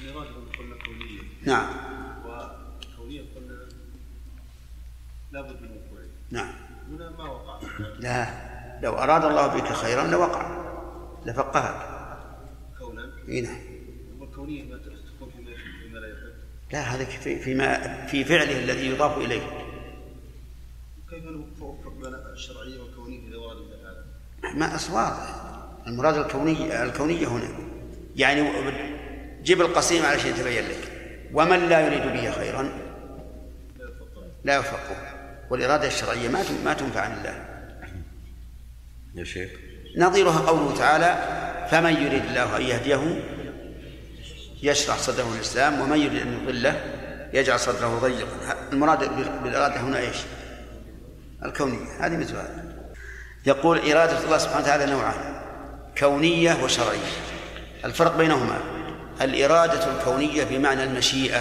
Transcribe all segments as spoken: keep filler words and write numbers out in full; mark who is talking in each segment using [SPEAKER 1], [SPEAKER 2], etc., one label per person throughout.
[SPEAKER 1] الإرادة قلنا كونية.
[SPEAKER 2] نعم.
[SPEAKER 1] وكونية قلنا لابد من وقوعه.
[SPEAKER 2] نعم.
[SPEAKER 1] هنا ما وقع.
[SPEAKER 2] لا، لو أراد الله بك خيرا لوقع لفقهك.
[SPEAKER 1] كونا.
[SPEAKER 2] إيه نعم.
[SPEAKER 1] والكونية ما تكون فيما فيما لا يحب.
[SPEAKER 2] لا، هذا في فيما في فعله الذي يضاف إليه.
[SPEAKER 1] كيف نوفق بين الشرعية والكونية إذا ورد هذا؟
[SPEAKER 2] ما أصوات المراد الكونية الكونية هنا، يعني جيب القسيم علشان يتبين لك. ومن لا يريد به خيرا لا يوفقه، والإرادة الشرعية ما ما تنفع عن الله
[SPEAKER 3] يا شيخ.
[SPEAKER 2] نظيرها قوله تعالى: فمن يريد الله أن يهديه يشرح صدره للإسلام ومن يريد أن يضله يجعل صدره ضيقا. المراد بالإرادة هنا إيش؟ الكونية. هذه مثل هذا. يقول: إرادة الله سبحانه وتعالى نوعان: كونية وشرعية. الفرق بينهما: الإرادة الكونية بمعنى المشيئة،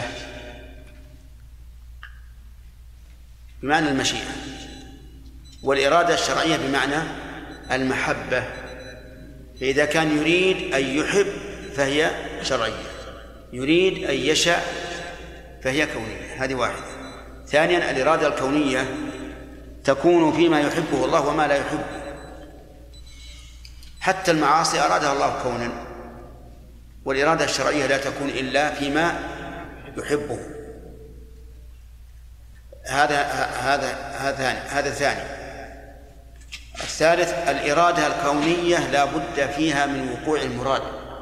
[SPEAKER 2] بمعنى المشيئة، والإرادة الشرعية بمعنى المحبة. فإذا كان يريد أن يحب فهي شرعية، يريد أن يشاء فهي كونية. هذه واحدة. ثانيا، الإرادة الكونية تكون فيما يحبه الله وما لا يحبه. حتى المعاصي أرادها الله كونا، والإرادة الشرعية لا تكون إلا فيما يحبه. هذا هذا هذا هذا ثاني. الثالث: الإرادة الكونية لا بد فيها من وقوع المراد.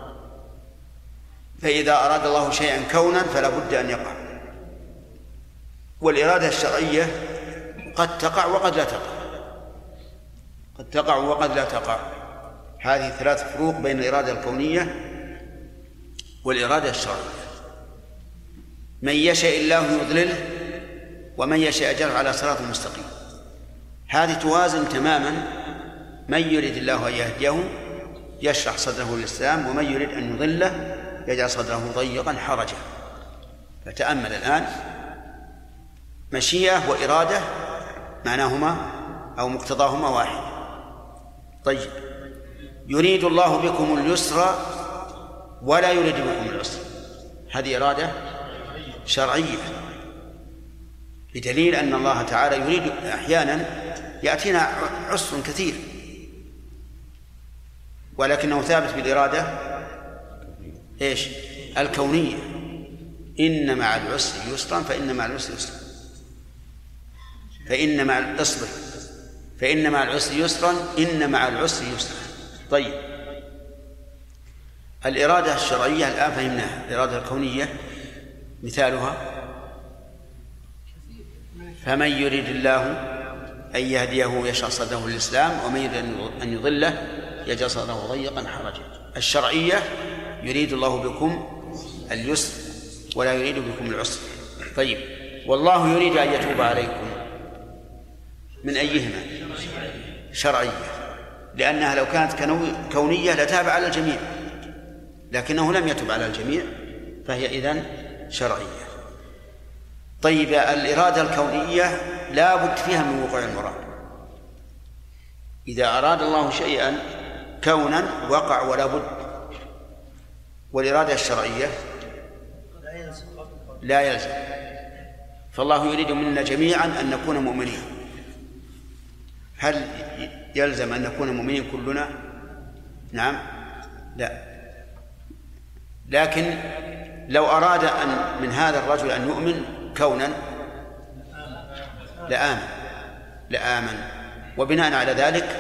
[SPEAKER 2] فإذا أراد الله شيئا كونا فلا بد أن يقع. والإرادة الشرعية قد تقع وقد لا تقع، قد تقع وقد لا تقع. هذه ثلاث فروق بين الإرادة الكونية والإرادة الشرعية. من يشاء الله يضلله ومن يشاء يجعله على صراط مستقيم. هذه توازن تماما: من يريد الله أن يهديه يشرح صدره للإسلام ومن يريد أن يضله يجعل صدره ضيقا حرجا. فتأمل الآن: مشيئة وإرادة معناهما أو مقتضاهما واحد. طيب، يريد الله بكم اليسر ولا يريد بكم العسر، هذه إرادة شرعية، بدليل أن الله تعالى يريد أحيانا يأتينا عسر كثير، ولكنه ثابت بالإرادة إيش؟ الكونية: إن مع العسر يسرا فإن مع العسر يسرا فإن مع العسر فإن مع العسر يسرا إن مع العسر يسرا. طيب، الإرادة الشرعية الآن فهمناها. الإرادة الكونية مثالها: فمن يريد الله أن يهديه يشرح صدره للإسلام ومن يريد أن يضله يجعل صدره ضيقا حرجا. الشرعية: يريد الله بكم اليسر ولا يريد بكم العسر. طيب، والله يريد أن يتوب عليكم، من أيهما؟ شرعية، لأنها لو كانت كونية لتاب على الجميع، لكنه لم يتب على الجميع فهي إذن شرعية. طيب، الإرادة الكونية لا بد فيها من وقوع المراد. إذا أراد الله شيئا كونا وقع ولا بد. والإرادة الشرعية لا يلزم. فالله يريد منا جميعا أن نكون مؤمنين. هل يلزم أن نكون مؤمنين كلنا؟ نعم، لا. لكن لو أراد أن من هذا الرجل أن يؤمن كونا لآمن لآمن وبناء على ذلك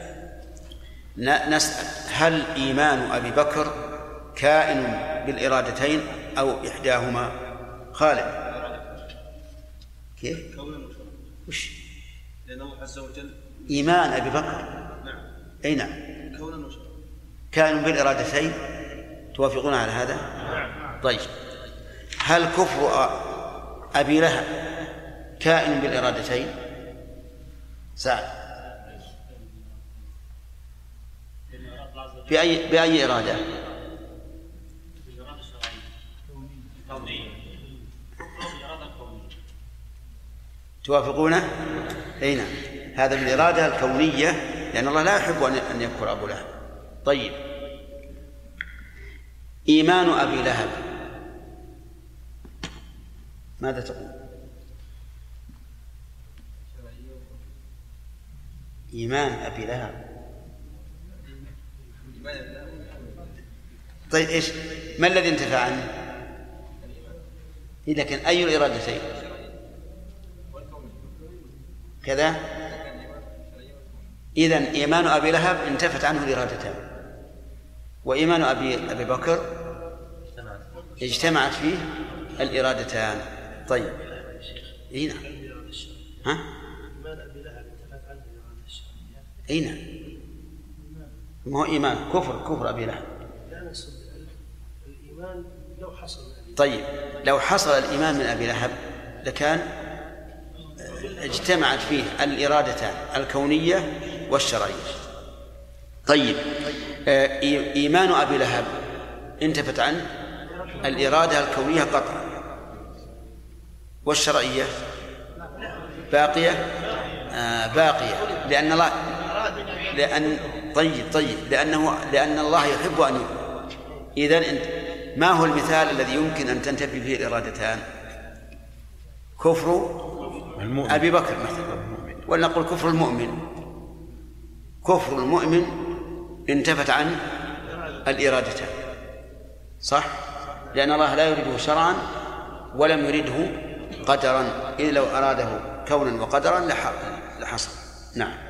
[SPEAKER 2] نسأل: هل إيمان أبي بكر كائن بالإرادتين أو إحداهما خالد؟ كيف؟ وش؟
[SPEAKER 1] لأن الله عز وجل
[SPEAKER 2] إيمان أبي بكر.
[SPEAKER 1] نعم.
[SPEAKER 2] أي نعم.
[SPEAKER 1] كونا وشرعا.
[SPEAKER 2] كائن بالإرادتين. توافقون على هذا؟
[SPEAKER 1] نعم.
[SPEAKER 2] طيب، هل كفر أبي لهب كائن بالإرادتين؟ سعد، بأي بأي إرادة؟ توافقونه؟ أي نعم، هذا بالإرادة الكونية، لأن الله لا يحب أن يكفر أبو لهب. طيب، إيمان أبي لهب ماذا تقول؟ إيمان أبي لهب. طيب إيش ما الذي انتفع عنه؟ لكن أي الإرادتين كذا؟ إذن إيمان أبي لهب انتفت عنه الإرادتان، وإيمان أبي أبي بكر اجتمعت فيه الإرادتان. طيب هنا ها؟
[SPEAKER 4] إيمان أبي لهب انتفت عنه الإرادة الشرعية.
[SPEAKER 2] أي نعم، ما هو إيمان كفر كفر أبي لهب.
[SPEAKER 4] لا نقصد الإيمان لو حصل.
[SPEAKER 2] طيب لو حصل الإيمان من أبي لهب لكان اجتمعت فيه الإرادتان الكونية والشرعية. طيب إيمان أبي لهب انتفت عنه الإرادة الكونية قطعا، والشرعية باقية آه باقية لأن الله لأن طيب طيب لأنه لأن الله يحب أن يؤمن. إذن ما هو المثال الذي يمكن أن تنتفي فيه الإرادتان؟ كفر المؤمن. أبي بكر مثلا، ولنقل كفر المؤمن. كفر المؤمن انتفت عنه الإرادتان، صح؟ لأن الله لا يريده شرعا ولم يريده قدرا، إذ لو أراده كونا وقدرا لحصل. نعم.